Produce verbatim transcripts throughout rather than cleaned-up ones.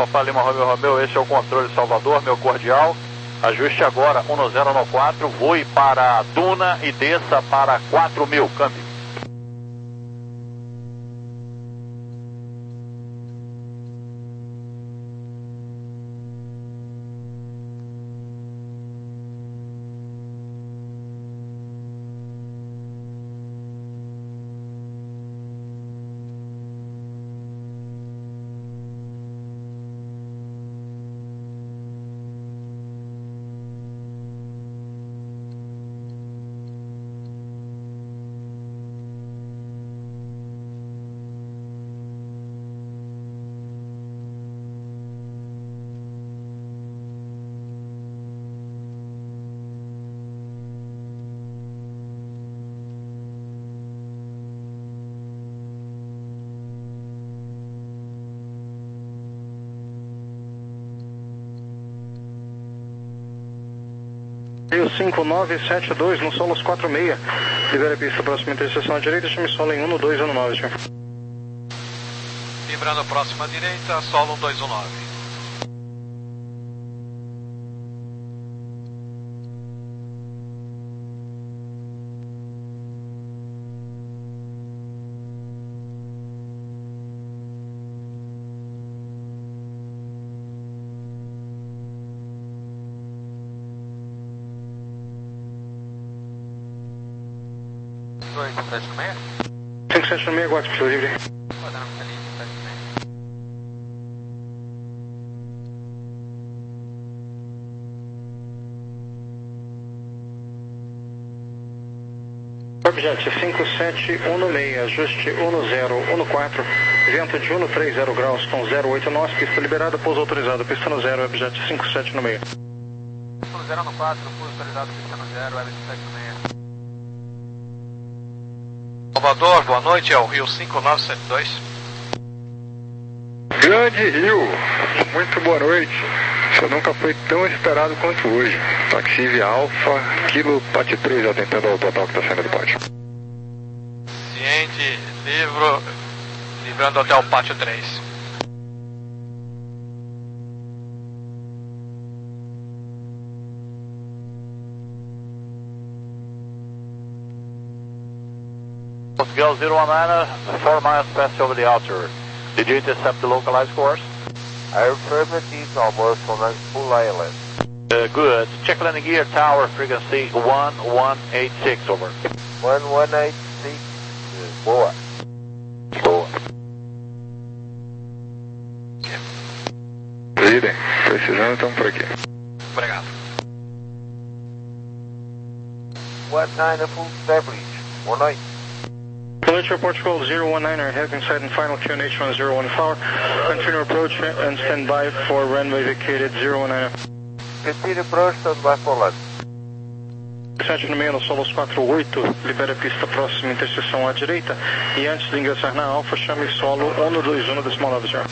Papa Lima Romeo Romeo, esse é o controle Salvador, meu cordial. Ajuste agora um zero nove quatro, voe para Duna e desça para quatro mil, câmbio. Rio cinco nove sete dois no Solos quatro seis. Libera a pista, próxima interseção à direita, chame solo em um dois um nove, senhor. Librando a próxima direita, solo um dois um nove. cinco sete seis, aguarde, por livre. Objet cinco sete um seis, ajuste um zero um quatro, vento de um três zero graus com zero oito nós, pista liberada, pouso autorizado, pista no zero, objet cinco sete um seis. um zero um quatro, pouso autorizado, pista no zero, objet cinco sete um seis. Salvador, boa noite, é o Rio cinco nove sete dois. Grande Rio, muito boa noite. Você nunca foi tão esperado quanto hoje. Taxi via Alfa, Kilo, Pate três, atentando ao total que está saindo do pátio. Ciente, livro, livrando até o pátio três. Portugal zero one nine, four miles past over the outer. Did you intercept the localized course? Affirmative, almost on full I L S. Uh, good. Check landing gear, tower frequency one one eight six, over. one one eight six, boa. Boa. Líder, precisando, estamos por aqui. Obrigado. one nine, full established. one night. Departure Portugal zero one nine, heading inside and final Q N H one zero one flower. Continue approach and stand by for runway vacated zero one nine. Continue approach, stand by for land. sete no meio, no Solos quatro oito, libera a pista próxima, interseção à direita. E antes de ingressar na Alfa, chame solo um dois um decimal nove, senhor.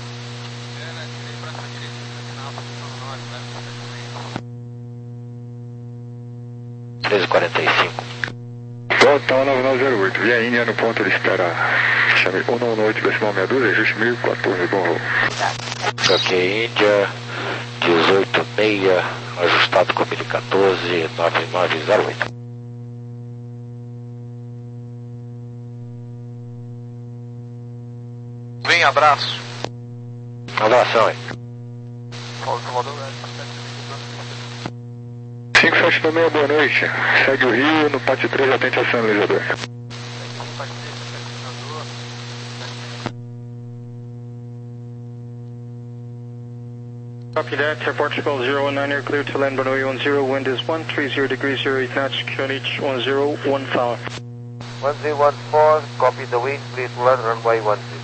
treze e quarenta e cinco. Total nove nove zero oito, via Índia no ponto de espera. Chame um um oito decimal meia dúzia, ajuste mil e quatorze, bom voo. Ok, Índia, dezoito seis, ajustado com mil e quatorze, nove nove zero oito. Vem, abraço. Abração, hein? cinco sete seis, boa noite. Segue o Rio, no Pátio três, atente ao sinalizador. Copy that, Air Portugal zero one nine, you're clear to land runway one zero, wind is one three zero degrees zero eight knots, Q N H one zero one flower. one zero one four, copy the wind, clear to land runway one zero.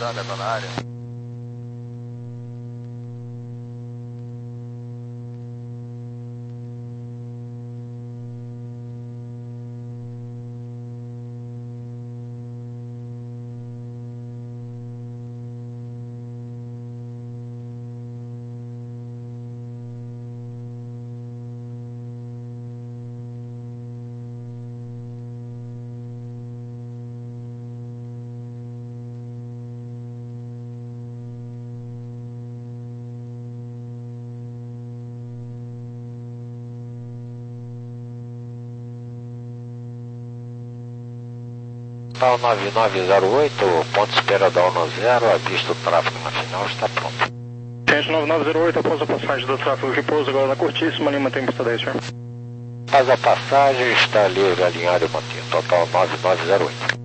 autorizado a na área. Total nove nove zero oito, ponto espera da um zero, avista o tráfego na final, está pronto. Gente nove nove zero oito, após a passagem do tráfego de pouso, agora na Curtíssima, Lima tem pista dez, senhor. Faz a passagem, está livre, alinhado e mantido. Total nove nove zero oito.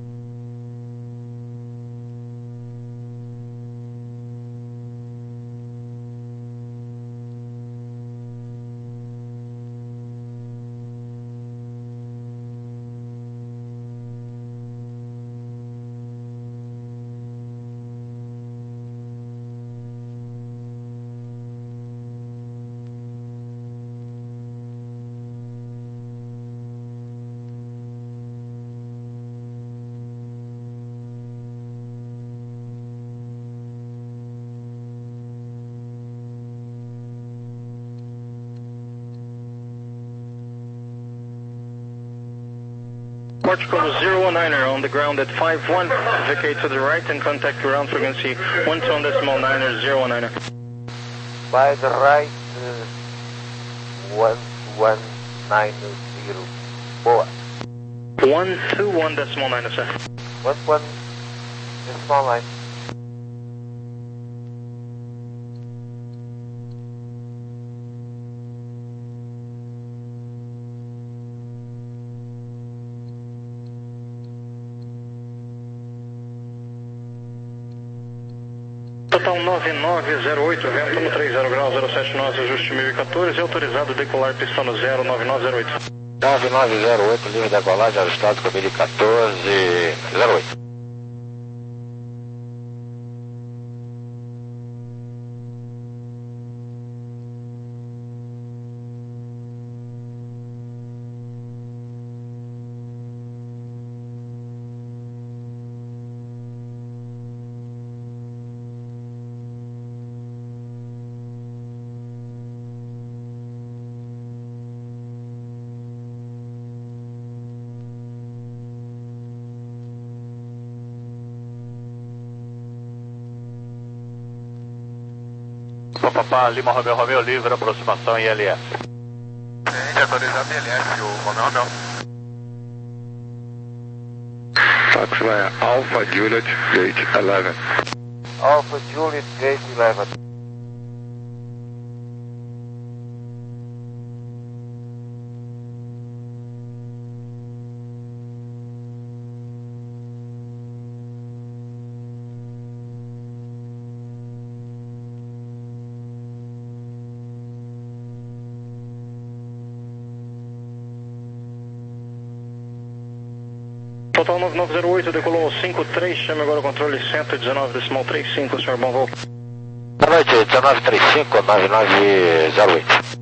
Portugal zero one niner on the ground at five one, vacate to the right and contact ground frequency one two decimal niner zero one niner. By the right, uh, one one nine zero four. one two one decimal niner, sir. One one decimal nine. Total nove nove zero oito, vento no trinta graus, zero sete nove, ajuste mil e quatorze, autorizado decolar pista no zero nove nove zero oito. nove nove zero oito, livre de decolagem, ajustado com mil e quatorze, zero oito. Papá, Lima Romeo Romeo, livre, aproximação I L S. Tem autorizado I L S, o Romeo Romeo. Táxi vai a Alpha Juliet Gate eleven. Alpha Juliet Gate eleven. Total nove nove zero oito, decolou cinco três, chame agora o controle cento e dezenove decimal trinta e cinco, senhor, bom voo. Boa noite, dezenove trinta e cinco, nove nove zero oito.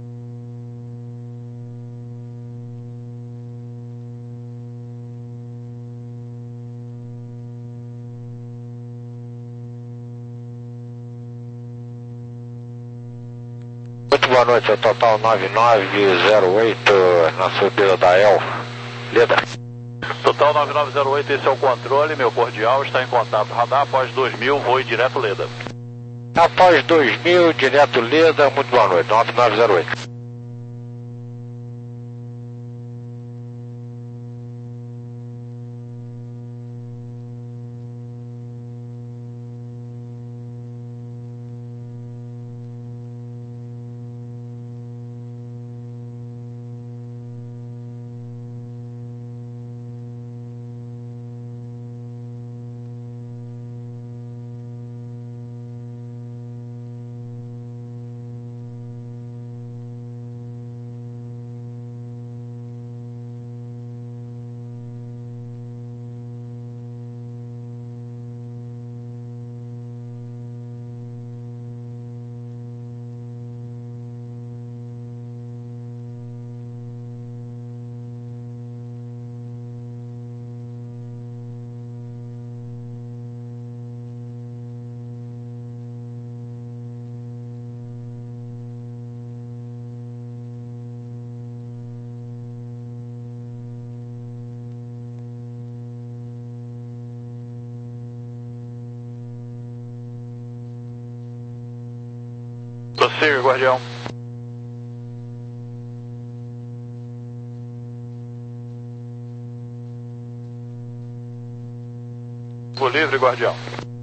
Muito boa noite, o total nove nove zero oito, na subida da El, Leda. Total nove nove zero oito, esse é o controle, meu cordial, está em contato. Radar após dois mil, voe direto Leda. Após dois mil, direto Leda, muito boa noite, nove nove zero oito. Prossiga, Guardião. Vou livre, Guardião.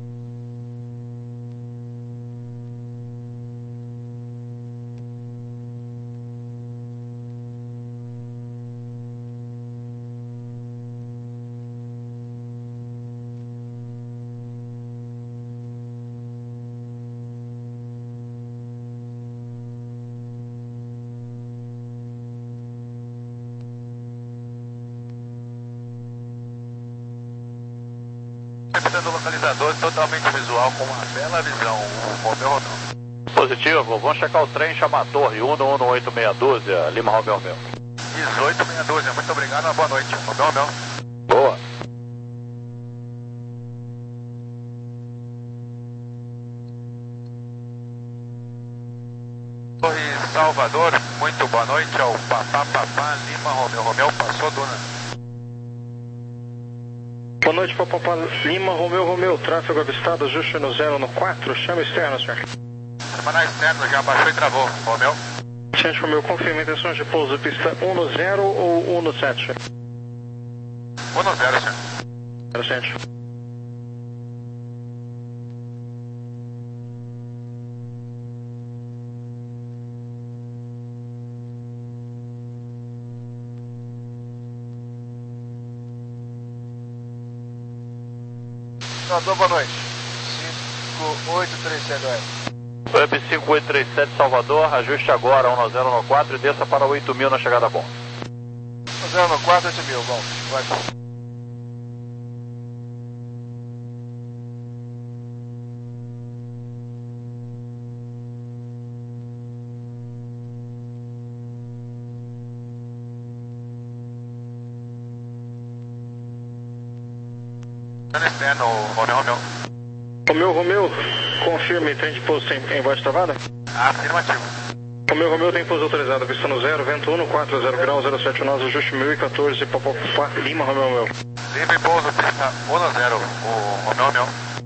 Repetindo localizador totalmente visual com uma bela visão, o Romeu Romeu. Positivo, vamos checar o trem, chama a torre, um um oito meia dúzia, Lima Romeu Romeu. dezoito meia dúzia, muito obrigado, uma boa noite, Romeu Romeu. Boa. Torre Salvador, muito boa noite ao Papá Papá Lima Romeu Romeu, passou Duna. Boa noite, Papapá Lima, Romeu, Romeu, tráfego avistado, ajuste no zero no quatro, chama externo, senhor. Semana externo, já baixou e travou, Romeu. Gente, Romeu, confirma intenções de pouso, pista um no zero ou um no sete? um no zero, senhor. Zero, gente. Salvador, boa noite. cinco oito três sete oito. Web cinco oito três sete Salvador, ajuste agora um zero no quatro e desça para oito mil na chegada a bom. um zero no quatro, oito mil, bom. Vai. Externo, Romeu, Romeu. Romeu, Romeu, confirme, trem de pouso tem, em voz travada? Afirmativo. Romeu, Romeu tem pouso autorizado, pista no zero, vento um no quatro, zero grau, zero sete nove, ajuste mil e quatorze, Papapá Lima, Romeu, Romeu. Livre pouso, pista um no zero, o Romeu, Romeu.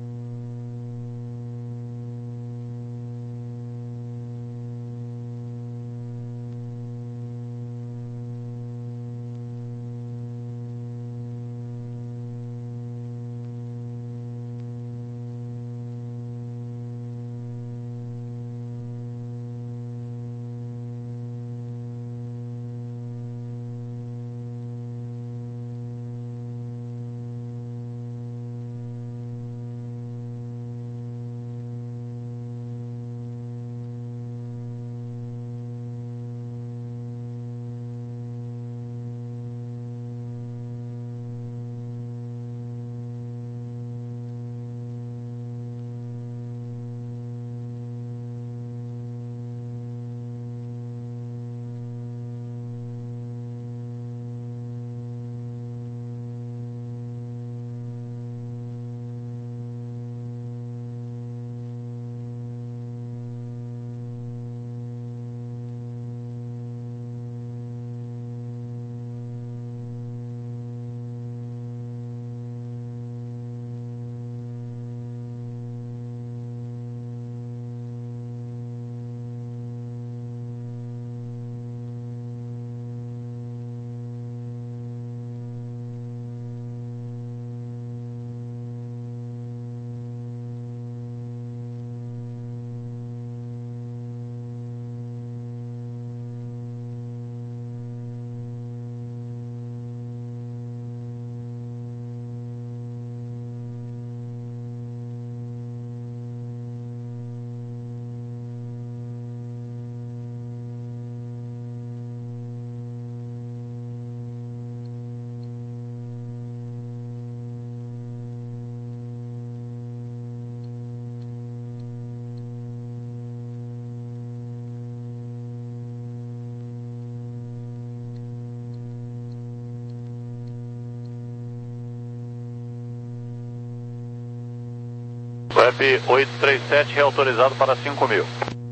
Web oito três sete reautorizado para cinco mil.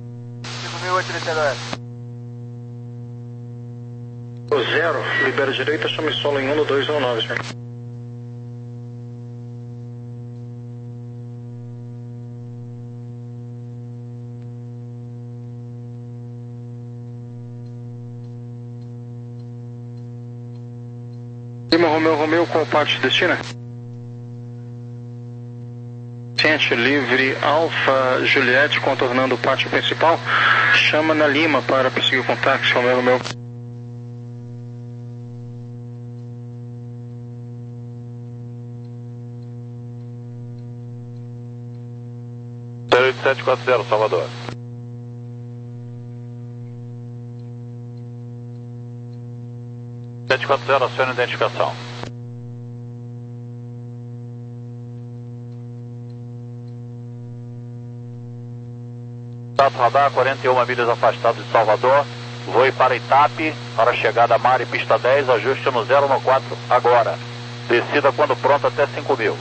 cinco mil oitocentos e trinta e nove. Zero, libera direita, chame solo em um no dois um nove, senhor. Romeu, Romeu, qual parte destina? Ciente, livre, Alfa, Juliette, contornando o pátio principal, chama na Lima para prosseguir com táxi, Romeu, Romeu. zero oito sete quatro zero, Salvador. sete quatro zero, aciona a identificação. Status radar, quarenta e uma milhas afastado de Salvador. Voe para Itape, para chegada a Mari, pista dez, ajuste no zero no quatro agora. Descida quando pronto até cinco mil.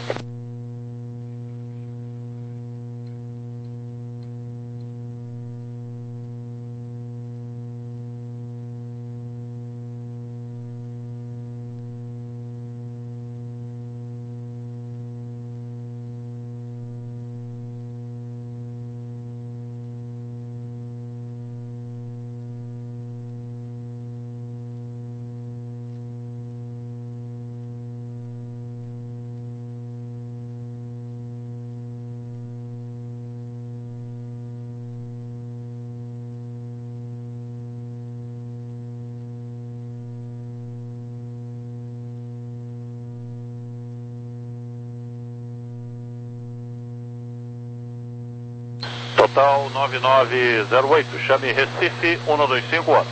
Total nove nove zero oito, chame Recife um dois cinco um.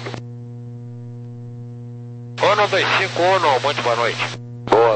um dois cinco um, muito boa noite. Boa.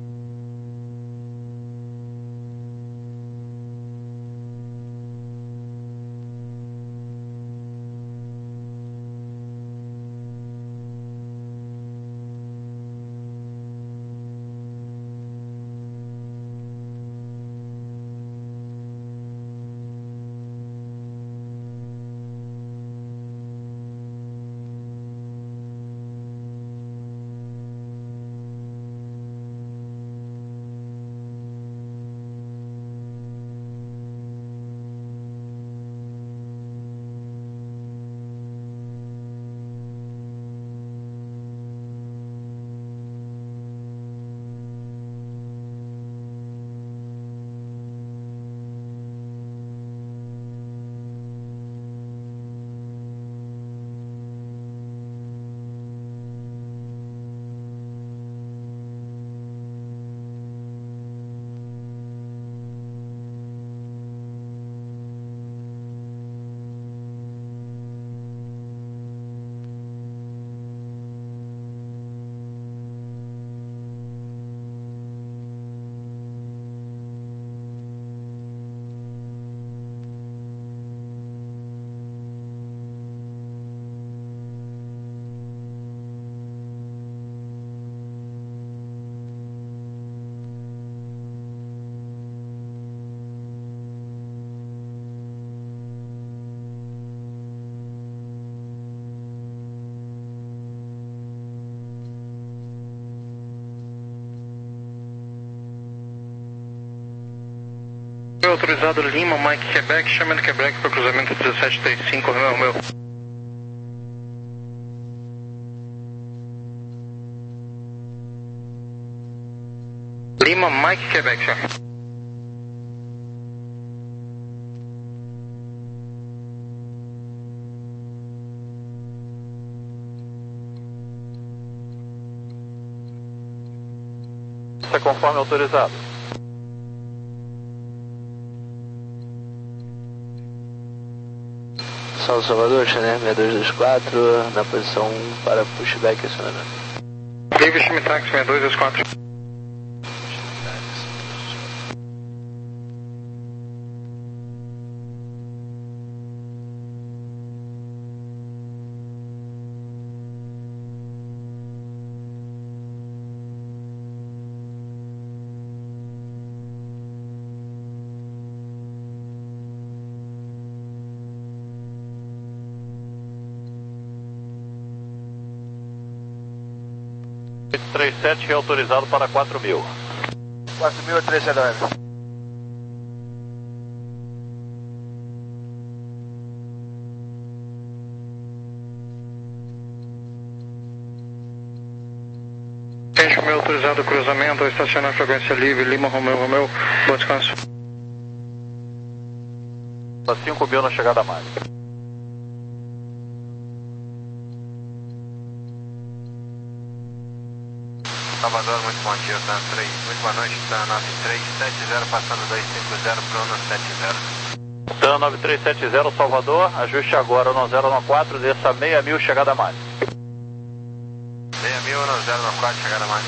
Autorizado Lima, Mike, Quebec, chamando Quebec para cruzamento dezessete trinta e cinco, Romeu, Romeu. Lima, Mike, Quebec, senhor. Está conforme autorizado. São Salvador, Chanel seis dois dois quatro, na posição um para pushback acionando. Livre, chame táxi seis dois dois quatro. oito três sete reautorizado para quatro mil. quatro mil, três zero nove. Fecha o Romeo autorizado cruzamento, estacionar frequência livre, Lima Romeo Romeo, bom descanso. cinco mil na chegada a Mari. Salvador, muito bom dia, tá três, muito boa noite, tá nove três sete zero, passando dois cinco zero, Bruno sete zero. TAM nove três sete zero, Salvador, ajuste agora no zero um quatro, desça seis mil, chegada a Mari. seis mil no zero um quatro, chegada a Mari.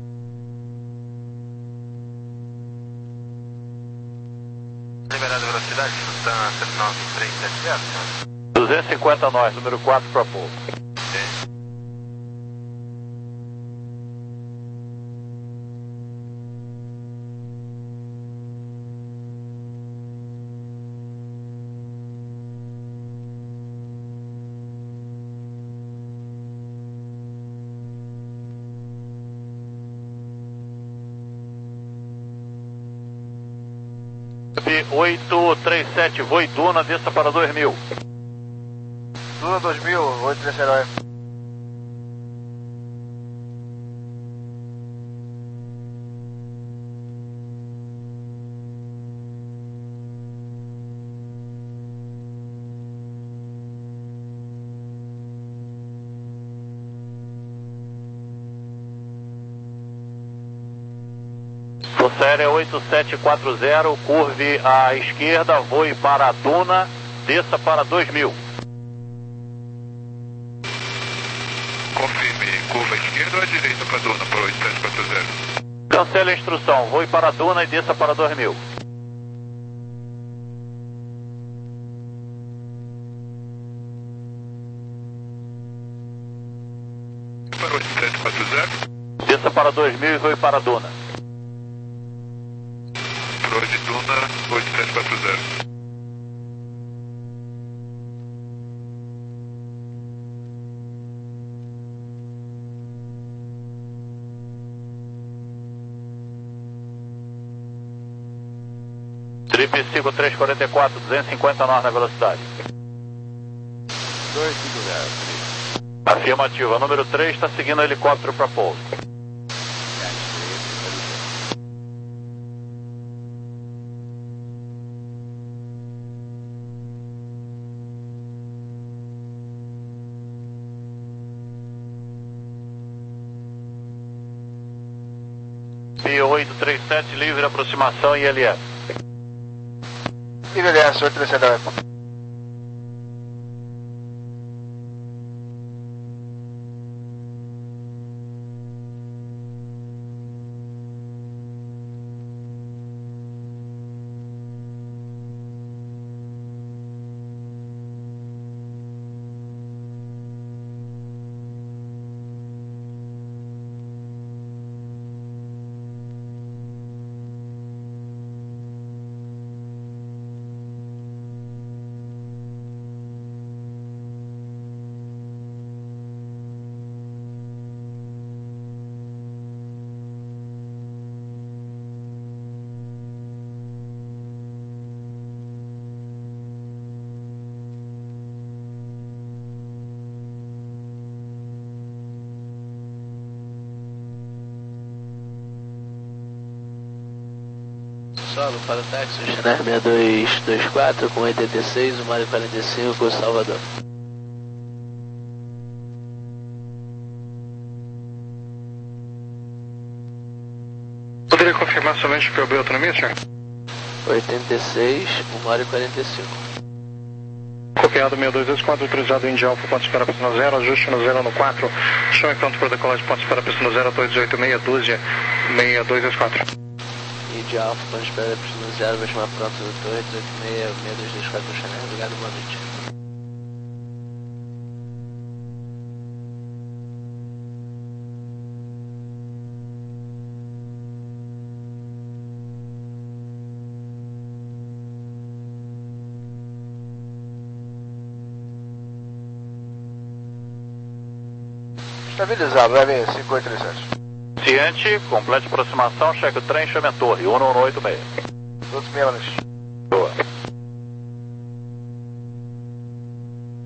Liberada a velocidade, TAM nove três sete zero, senhor. duzentos e cinquenta nós, número quatro para pouco. Ok. oito três sete, Voi Duna, desça para dois mil. Duna dois mil, oito três zero. Força Aérea oito sete quatro zero, curve à esquerda, voe para a Duna, desça para dois mil. Confirme, curva à esquerda ou à direita para a Duna, para oito sete quatro zero? Cancele a instrução, voe para a Duna e desça para dois mil. Para oito sete quatro zero? Desça para dois mil e voe para a Duna. Pro de Duna, oito sete quatro zero. Trip cinco três quatro quatro, duzentos e cinquenta nós na velocidade. dois cinco zero. Afirmativa, número três está seguindo o helicóptero para pouso. P oito três sete, livre aproximação I L S. I L S, oito três zero. Solo para o táxi, China seis dois dois quatro com oitenta e seis, o Mário quarenta e cinco, Salvador. Poderia confirmar somente o P O B autonomia, senhor? oitenta e seis, o Mário quarenta e cinco. Copiado seis dois dois quatro, autorizado Indy Alfa, ponto espera pista zero, ajuste no zero no quatro, chão e pronto para decolagem, ponto espera pista zero, dois oito seis, dúzia, seis dois dois quatro. Indy Alfa, ponto espera pista zero, vai chamar pronto do Torre, oito oito seis, seis dois dois quatro, Chanel, obrigado, boa noite. Estabilizado, vai vir cinco oito três sete. Ciente, complete aproximação, cheque o trem, chame a torre, um um oito seis. Todos menos. Boa.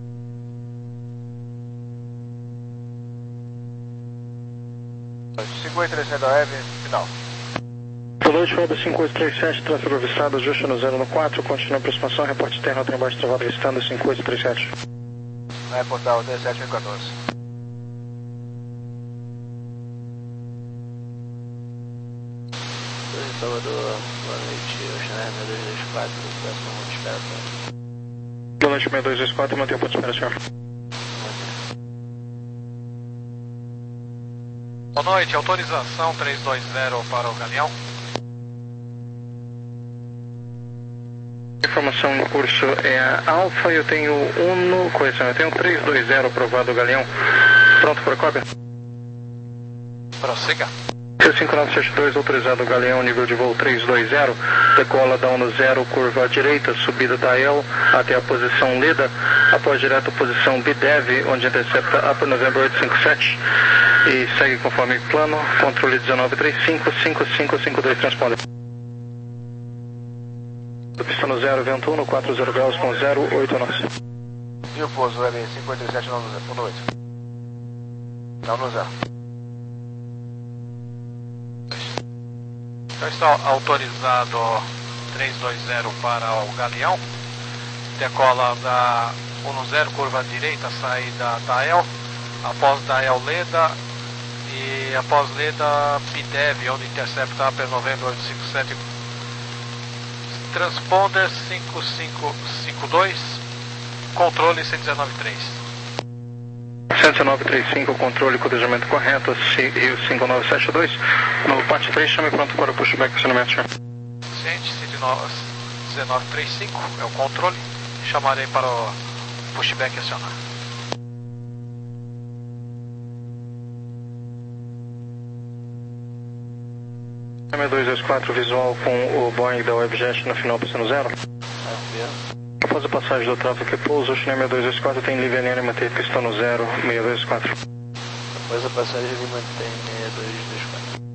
cinco cinco oito três sete A M, final. Boa noite, Web cinco oito três sete, tráfego avistado, ajuste no zero no quatro, continua a aproximação, reporte terra, trem baixo travado, listando cinco oito três sete. Vai reportar o dezessete mil e quatorze. Salvador, boa noite, Oceanar seis dois dois quatro, próximo ponto de espera. Boa noite, seis dois dois quatro, mantém o ponto de espera, senhor. Boa noite, autorização trezentos e vinte para o Galeão. Informação em curso é a Alfa, eu tenho Uno, correção, eu tenho trezentos e vinte aprovado o Galeão. Pronto para a cópia? Prossiga. C cinco nove sete dois, autorizado o Galeão, nível de voo trezentos e vinte, decola da Uno zero, curva à direita, subida da El até a posição Leda, após direto a posição B D E V, onde intercepta Upper November oito cinco sete e segue conforme plano, controle dezenove trinta e cinco, cinco cinco cinco dois, transponder. Pista no zero, vento um, no quatro zero graus com zero oito nove. E o pouso, Web cinco oito três sete, não no oito. Não no zero. Então está autorizado trezentos e vinte para o Galeão, decola da Uno zero, curva à direita, saída da El, após da El Leda e após Leda B D E V, onde intercepta Upper November oito cinco sete, transponder cinco cinco cinco dois, controle cento e dezenove três. cento e dezenove trinta e cinco, controle, codejamento correto, Rio cinco nove sete dois, no parte três, chame pronto para o pushback, acionamento, senhor. cento e dezenove trinta e cinco é o controle, chamarei para o pushback acionar. seis dois dois quatro, visual com o Boeing da Webjet no final, piscando zero. Após a passagem do tráfego que pousa, o China seis dois dois quatro tem livre aérea, mantém pistão no zero, seis dois quatro. Após a passagem ele mantém seis dois dois quatro.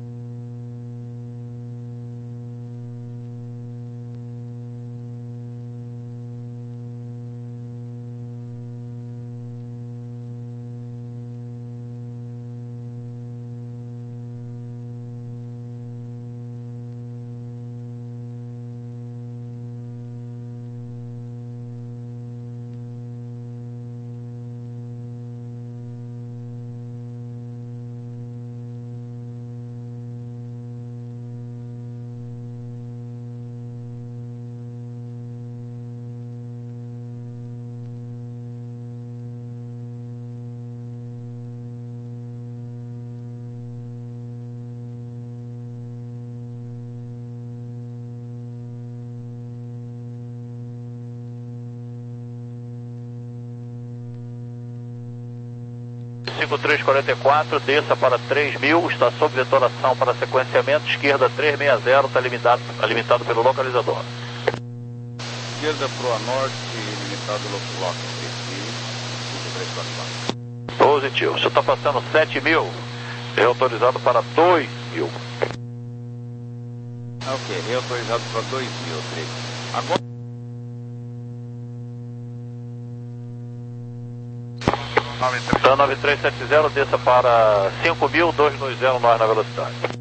cinco três quatro quatro, desça para três mil, está sob detonação para sequenciamento, esquerda trezentos e sessenta, está limitado, limitado pelo localizador. Esquerda proa norte, limitado pelo local, cinco três quatro quatro. Positivo, você está passando sete mil, é autorizado para dois mil. Ok, é autorizado para dois mil, três. Agora... Então nove três sete zero, desça para cinco mil, duzentos e vinte nós na velocidade.